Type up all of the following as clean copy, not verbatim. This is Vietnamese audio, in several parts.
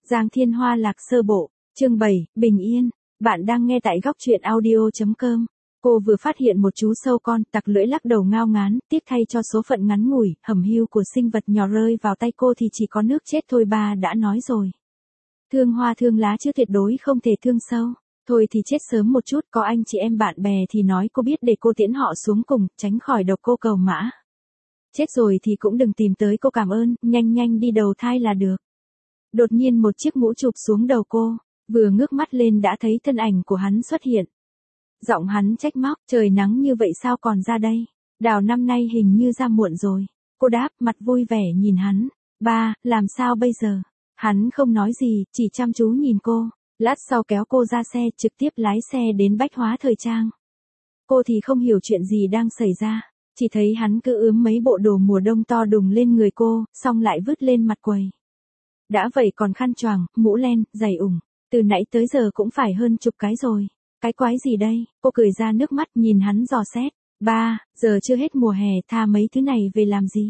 Giang Thiên Hoa lạc sơ bộ, chương 7, Bình Yên, bạn đang nghe tại góc truyện audio.com. Cô vừa phát hiện một chú sâu con tặc lưỡi lắc đầu ngao ngán, tiếc thay cho số phận ngắn ngủi, hẩm hiu của sinh vật nhỏ rơi vào tay cô thì chỉ có nước chết thôi, ba đã nói rồi. Thương hoa thương lá chứ tuyệt đối không thể thương sâu. Thôi thì chết sớm một chút, có anh chị em bạn bè thì nói cô biết để cô tiễn họ xuống cùng, tránh khỏi độc cô cầu mã. Chết rồi thì cũng đừng tìm tới cô cảm ơn, nhanh nhanh đi đầu thai là được. Đột nhiên một chiếc mũ chụp xuống đầu cô, vừa ngước mắt lên đã thấy thân ảnh của hắn xuất hiện. Giọng hắn trách móc, trời nắng như vậy sao còn ra đây? Đào năm nay hình như ra muộn rồi. Cô đáp, mặt vui vẻ nhìn hắn. Ba, làm sao bây giờ? Hắn không nói gì, chỉ chăm chú nhìn cô. Lát sau kéo cô ra xe, trực tiếp lái xe đến Bách Hóa Thời Trang. Cô thì không hiểu chuyện gì đang xảy ra, chỉ thấy hắn cứ ướm mấy bộ đồ mùa đông to đùng lên người cô, xong lại vứt lên mặt quầy. Đã vậy còn khăn choàng, mũ len, giày ủng, từ nãy tới giờ cũng phải hơn chục cái rồi. Cái quái gì đây? Cô cười ra nước mắt nhìn hắn dò xét. Ba, giờ chưa hết mùa hè, tha mấy thứ này về làm gì?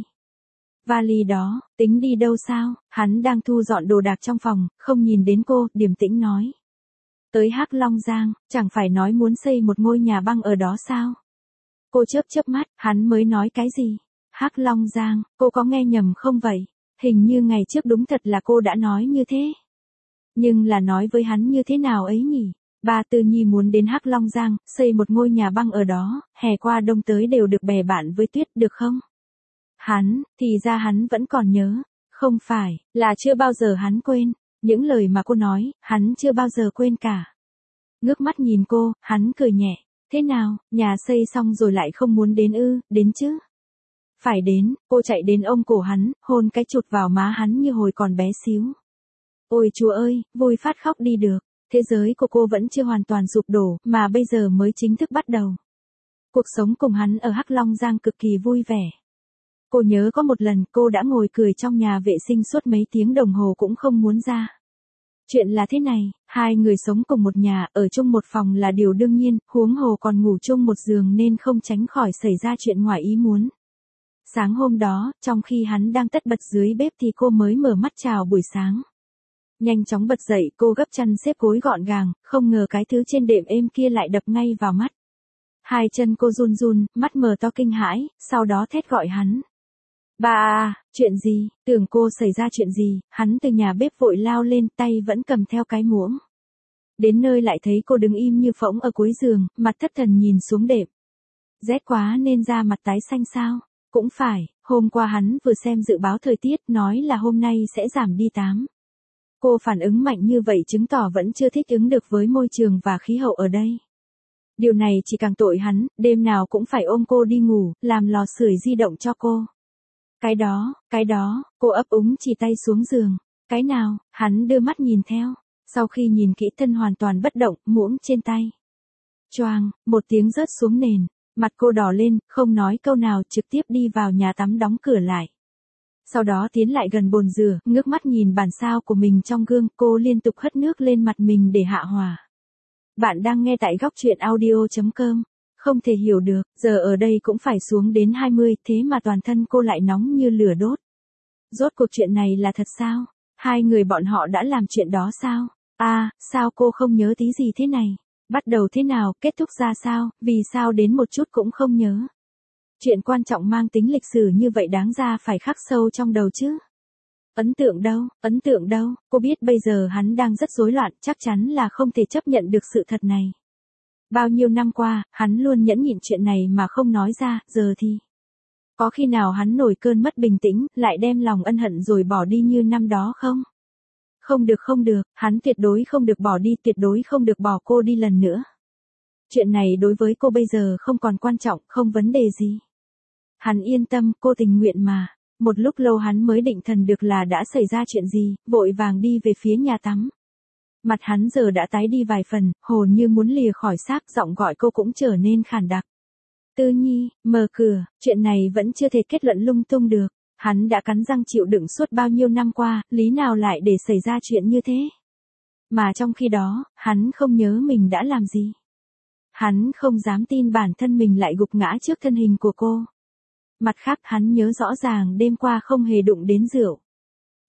Vali đó, tính đi đâu sao? Hắn đang thu dọn đồ đạc trong phòng, không nhìn đến cô, điềm tĩnh nói. Tới Hắc Long Giang, chẳng phải nói muốn xây một ngôi nhà băng ở đó sao? Cô chớp chớp mắt, hắn mới nói cái gì? Hắc Long Giang, cô có nghe nhầm không vậy? Hình như ngày trước đúng thật là cô đã nói như thế. Nhưng là nói với hắn như thế nào ấy nhỉ? Ba Tư Nhi muốn đến Hắc Long Giang, xây một ngôi nhà băng ở đó, hè qua đông tới đều được bè bạn với tuyết được không? Hắn, thì ra hắn vẫn còn nhớ. Không phải, là chưa bao giờ hắn quên. Những lời mà cô nói, hắn chưa bao giờ quên cả. Ngước mắt nhìn cô, hắn cười nhẹ. Thế nào, nhà xây xong rồi lại không muốn đến ư? Đến chứ? Phải đến, cô chạy đến ôm cổ hắn, hôn cái chụt vào má hắn như hồi còn bé xíu. Ôi Chúa ơi, vui phát khóc đi được. Thế giới của cô vẫn chưa hoàn toàn sụp đổ, mà bây giờ mới chính thức bắt đầu. Cuộc sống cùng hắn ở Hắc Long Giang cực kỳ vui vẻ. Cô nhớ có một lần cô đã ngồi cười trong nhà vệ sinh suốt mấy tiếng đồng hồ cũng không muốn ra. Chuyện là thế này, hai người sống cùng một nhà, ở chung một phòng là điều đương nhiên, huống hồ còn ngủ chung một giường nên không tránh khỏi xảy ra chuyện ngoài ý muốn. Sáng hôm đó, trong khi hắn đang tất bật dưới bếp thì cô mới mở mắt chào buổi sáng. Nhanh chóng bật dậy, cô gấp chăn xếp gối gọn gàng, không ngờ cái thứ trên đệm êm kia lại đập ngay vào mắt. Hai chân cô run run, mắt mở to kinh hãi, sau đó thét gọi hắn. Ba à, chuyện gì? Tưởng cô xảy ra chuyện gì? Hắn từ nhà bếp vội lao lên, tay vẫn cầm theo cái muỗng. Đến nơi lại thấy cô đứng im như phỗng ở cuối giường, mặt thất thần nhìn xuống đệm. Rét quá nên da mặt tái xanh sao? Cũng phải, hôm qua hắn vừa xem dự báo thời tiết nói là hôm nay sẽ giảm đi 8. Cô phản ứng mạnh như vậy chứng tỏ vẫn chưa thích ứng được với môi trường và khí hậu ở đây. Điều này chỉ càng tội hắn, đêm nào cũng phải ôm cô đi ngủ, làm lò sưởi di động cho cô. Cái đó, cô ấp úng chỉ tay xuống giường. Cái nào? Hắn đưa mắt nhìn theo. Sau khi nhìn kỹ thân hoàn toàn bất động, muỗng trên tay. Choang, một tiếng rớt xuống nền. Mặt cô đỏ lên, không nói câu nào, trực tiếp đi vào nhà tắm đóng cửa lại. Sau đó tiến lại gần bồn rửa, ngước mắt nhìn bản sao của mình trong gương, cô liên tục hất nước lên mặt mình để hạ hòa. Bạn đang nghe tại góc truyện audio.com. Không thể hiểu được, giờ ở đây cũng phải xuống đến 20, thế mà toàn thân cô lại nóng như lửa đốt. Rốt cuộc chuyện này là thật sao? Hai người bọn họ đã làm chuyện đó sao? À, sao cô không nhớ tí gì thế này? Bắt đầu thế nào, kết thúc ra sao, vì sao đến một chút cũng không nhớ? Chuyện quan trọng mang tính lịch sử như vậy đáng ra phải khắc sâu trong đầu chứ. Ấn tượng đâu, cô biết bây giờ hắn đang rất rối loạn, chắc chắn là không thể chấp nhận được sự thật này. Bao nhiêu năm qua, hắn luôn nhẫn nhịn chuyện này mà không nói ra, giờ thì. Có khi nào hắn nổi cơn mất bình tĩnh, lại đem lòng ân hận rồi bỏ đi như năm đó không? Không được, hắn tuyệt đối không được bỏ đi, tuyệt đối không được bỏ cô đi lần nữa. Chuyện này đối với cô bây giờ không còn quan trọng, không vấn đề gì. Hắn yên tâm, cô tình nguyện mà. Một lúc lâu hắn mới định thần được là đã xảy ra chuyện gì, vội vàng đi về phía nhà tắm. Mặt hắn giờ đã tái đi vài phần, hồn như muốn lìa khỏi xác, giọng gọi cô cũng trở nên khàn đặc. Tư Nhi, mở cửa, chuyện này vẫn chưa thể kết luận lung tung được. Hắn đã cắn răng chịu đựng suốt bao nhiêu năm qua, lý nào lại để xảy ra chuyện như thế? Mà trong khi đó, hắn không nhớ mình đã làm gì. Hắn không dám tin bản thân mình lại gục ngã trước thân hình của cô. Mặt khác hắn nhớ rõ ràng đêm qua không hề đụng đến rượu.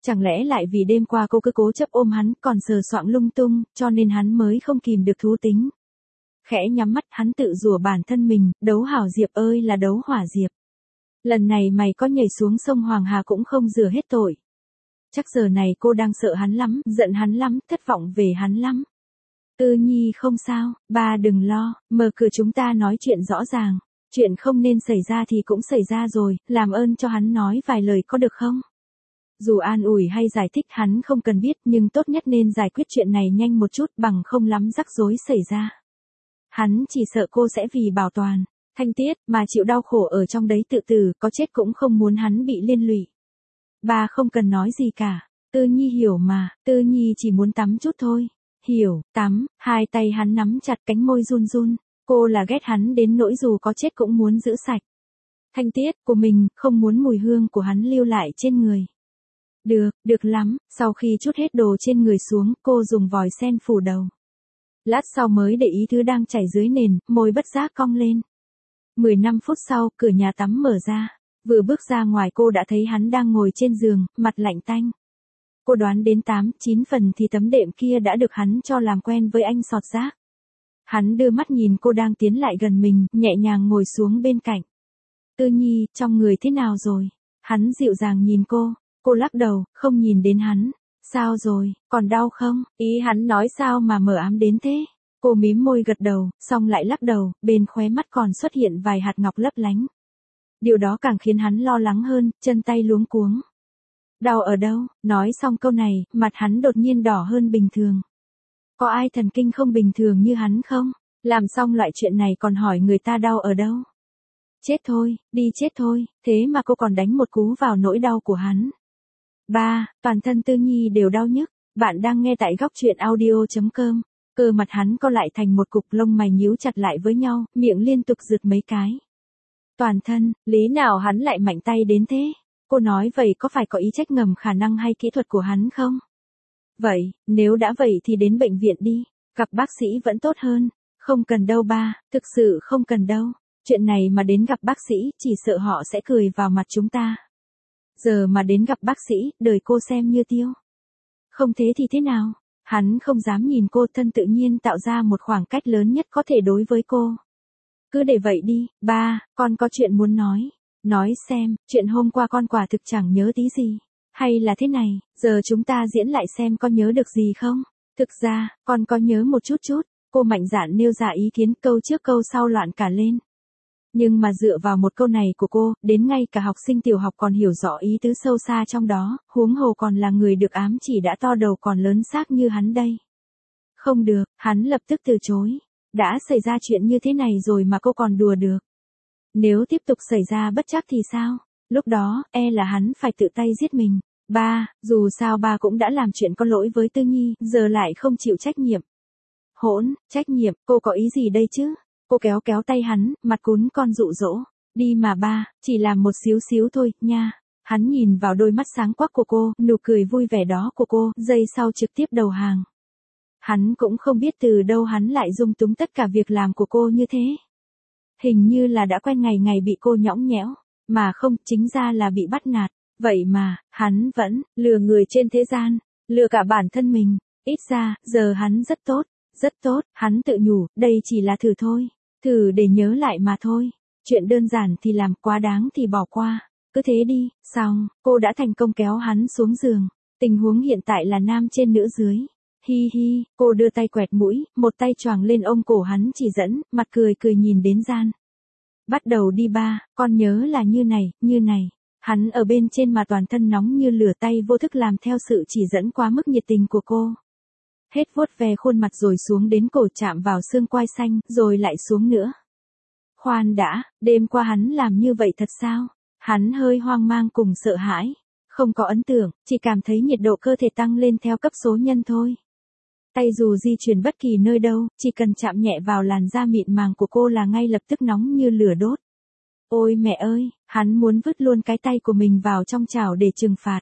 Chẳng lẽ lại vì đêm qua cô cứ cố chấp ôm hắn còn sờ soạng lung tung, cho nên hắn mới không kìm được thú tính. Khẽ nhắm mắt hắn tự rủa bản thân mình, đấu hảo diệp ơi là đấu hỏa diệp. Lần này mày có nhảy xuống sông Hoàng Hà cũng không rửa hết tội. Chắc giờ này cô đang sợ hắn lắm, giận hắn lắm, thất vọng về hắn lắm. Tư Nhi không sao, ba đừng lo, mở cửa chúng ta nói chuyện rõ ràng. Chuyện không nên xảy ra thì cũng xảy ra rồi, làm ơn cho hắn nói vài lời có được không? Dù an ủi hay giải thích hắn không cần biết nhưng tốt nhất nên giải quyết chuyện này nhanh một chút bằng không lắm rắc rối xảy ra. Hắn chỉ sợ cô sẽ vì bảo toàn Thanh Tiết mà chịu đau khổ ở trong đấy tự tử, có chết cũng không muốn hắn bị liên lụy. Ba không cần nói gì cả, Tư Nhi hiểu mà, Tư Nhi chỉ muốn tắm chút thôi. Hiểu, tắm, hai tay hắn nắm chặt cánh môi run run, cô là ghét hắn đến nỗi dù có chết cũng muốn giữ sạch. Thanh Tiết của mình, không muốn mùi hương của hắn lưu lại trên người. Được lắm, sau khi trút hết đồ trên người xuống, cô dùng vòi sen phủ đầu. Lát sau mới để ý thứ đang chảy dưới nền, môi bất giác cong lên. 15 phút sau, cửa nhà tắm mở ra. Vừa bước ra ngoài cô đã thấy hắn đang ngồi trên giường, mặt lạnh tanh. Cô đoán đến 8-9 phần thì tấm đệm kia đã được hắn cho làm quen với anh sọt rác. Hắn đưa mắt nhìn cô đang tiến lại gần mình, nhẹ nhàng ngồi xuống bên cạnh. Tư Nhi, trong người thế nào rồi? Hắn dịu dàng nhìn cô lắc đầu, không nhìn đến hắn. Sao rồi, còn đau không? Ý hắn nói sao mà mờ ám đến thế? Cô mím môi gật đầu, xong lại lắc đầu, bên khóe mắt còn xuất hiện vài hạt ngọc lấp lánh. Điều đó càng khiến hắn lo lắng hơn, chân tay luống cuống. Đau ở đâu? Nói xong câu này, mặt hắn đột nhiên đỏ hơn bình thường. Có ai thần kinh không bình thường như hắn không? Làm xong loại chuyện này còn hỏi người ta đau ở đâu? Chết thôi, đi chết thôi, thế mà cô còn đánh một cú vào nỗi đau của hắn. Ba, toàn thân Tư Nhi đều đau nhức. Bạn đang nghe tại góc truyện audio.com. Cơ mặt hắn co lại thành một cục, lông mày nhíu chặt lại với nhau, miệng liên tục rượt mấy cái. Toàn thân, lý nào hắn lại mạnh tay đến thế? Cô nói vậy có phải có ý trách ngầm khả năng hay kỹ thuật của hắn không? Vậy, nếu đã vậy thì đến bệnh viện đi, gặp bác sĩ vẫn tốt hơn. Không cần đâu ba, thực sự không cần đâu. Chuyện này mà đến gặp bác sĩ, chỉ sợ họ sẽ cười vào mặt chúng ta. Giờ mà đến gặp bác sĩ, đời cô xem như tiêu. Không thế thì thế nào? Hắn không dám nhìn cô, thân tự nhiên tạo ra một khoảng cách lớn nhất có thể đối với cô. Cứ để vậy đi, ba, con có chuyện muốn nói. Nói xem, chuyện hôm qua con quả thực chẳng nhớ tí gì. Hay là thế này, giờ chúng ta diễn lại xem con nhớ được gì không? Thực ra, con có nhớ một chút. Cô mạnh dạn nêu ra ý kiến, câu trước câu sau loạn cả lên. Nhưng mà dựa vào một câu này của cô, đến ngay cả học sinh tiểu học còn hiểu rõ ý tứ sâu xa trong đó, huống hồ còn là người được ám chỉ đã to đầu còn lớn xác như hắn đây. Không được, hắn lập tức từ chối. Đã xảy ra chuyện như thế này rồi mà cô còn đùa được. Nếu tiếp tục xảy ra bất trắc thì sao? Lúc đó, là hắn phải tự tay giết mình. Ba, dù sao ba cũng đã làm chuyện có lỗi với Tư Nhi, giờ lại không chịu trách nhiệm. Hỗn, trách nhiệm, cô có ý gì đây chứ? Cô kéo tay hắn, mặt cún con dụ dỗ. Đi mà ba, chỉ làm một xíu thôi, nha. Hắn nhìn vào đôi mắt sáng quắc của cô, nụ cười vui vẻ đó của cô, giây sau trực tiếp đầu hàng. Hắn cũng không biết từ đâu hắn lại dung túng tất cả việc làm của cô như thế. Hình như là đã quen ngày bị cô nhõng nhẽo, mà không, chính ra là bị bắt nạt. Vậy mà, hắn vẫn lừa người trên thế gian, lừa cả bản thân mình. Ít ra, giờ hắn rất tốt, hắn tự nhủ, đây chỉ là thử thôi. Thử để nhớ lại mà thôi. Chuyện đơn giản thì làm, quá đáng thì bỏ qua. Cứ thế đi, xong, cô đã thành công kéo hắn xuống giường. Tình huống hiện tại là nam trên nữ dưới. Hi hi, cô đưa tay quẹt mũi, một tay choàng lên ôm cổ hắn chỉ dẫn, mặt cười nhìn đến gian. Bắt đầu đi ba, con nhớ là như này. Hắn ở bên trên mà toàn thân nóng như lửa, tay vô thức làm theo sự chỉ dẫn quá mức nhiệt tình của cô. Hết vuốt ve khuôn mặt rồi xuống đến cổ, chạm vào xương quai xanh, rồi lại xuống nữa. Khoan đã, đêm qua hắn làm như vậy thật sao? Hắn hơi hoang mang cùng sợ hãi. Không có ấn tượng, chỉ cảm thấy nhiệt độ cơ thể tăng lên theo cấp số nhân thôi. Tay dù di chuyển bất kỳ nơi đâu, chỉ cần chạm nhẹ vào làn da mịn màng của cô là ngay lập tức nóng như lửa đốt. Ôi mẹ ơi, hắn muốn vứt luôn cái tay của mình vào trong chảo để trừng phạt.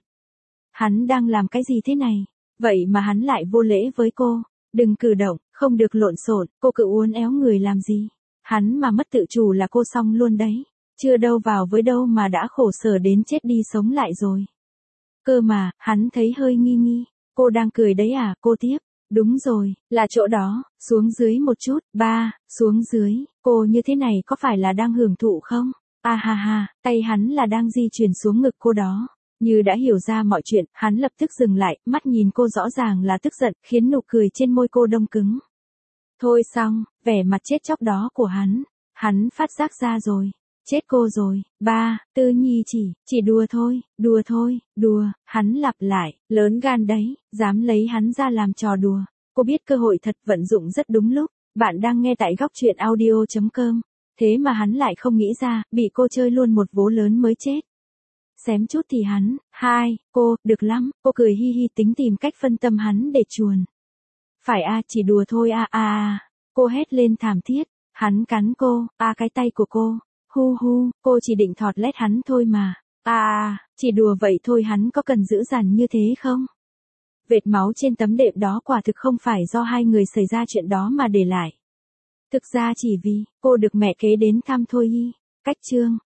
Hắn đang làm cái gì thế này? Vậy mà hắn lại vô lễ với cô. Đừng cử động, không được lộn xộn, cô cứ uốn éo người làm gì? Hắn mà mất tự chủ là cô xong luôn đấy. Chưa đâu vào với đâu mà đã khổ sở đến chết đi sống lại rồi. Cơ mà, hắn thấy hơi nghi nghi. Cô đang cười đấy à, cô tiếp. Đúng rồi, là chỗ đó, xuống dưới một chút, ba, xuống dưới, cô như thế này có phải là đang hưởng thụ không? À ha ha, tay hắn là đang di chuyển xuống ngực cô đó. Như đã hiểu ra mọi chuyện, hắn lập tức dừng lại, mắt nhìn cô rõ ràng là tức giận, khiến nụ cười trên môi cô đông cứng. Thôi xong, vẻ mặt chết chóc đó của hắn phát giác ra rồi. Chết cô rồi, ba, Tư Nhi chỉ đùa thôi, đùa, hắn lặp lại, lớn gan đấy, dám lấy hắn ra làm trò đùa. Cô biết cơ hội thật vận dụng rất đúng lúc, bạn đang nghe tại góc truyện audio.com, thế mà hắn lại không nghĩ ra, bị cô chơi luôn một vố lớn mới chết. Xém chút thì cô, được lắm, cô cười hi hi tính tìm cách phân tâm hắn để chuồn. Phải chỉ đùa thôi cô hét lên thảm thiết, hắn cắn cô, cái tay của cô. Hu, cô chỉ định thọt lét hắn thôi mà. Chỉ đùa vậy thôi, hắn có cần dữ dằn như thế không? Vệt máu trên tấm đệm đó quả thực không phải do hai người xảy ra chuyện đó mà để lại. Thực ra chỉ vì, cô được mẹ kế đến thăm thôi. Cách chương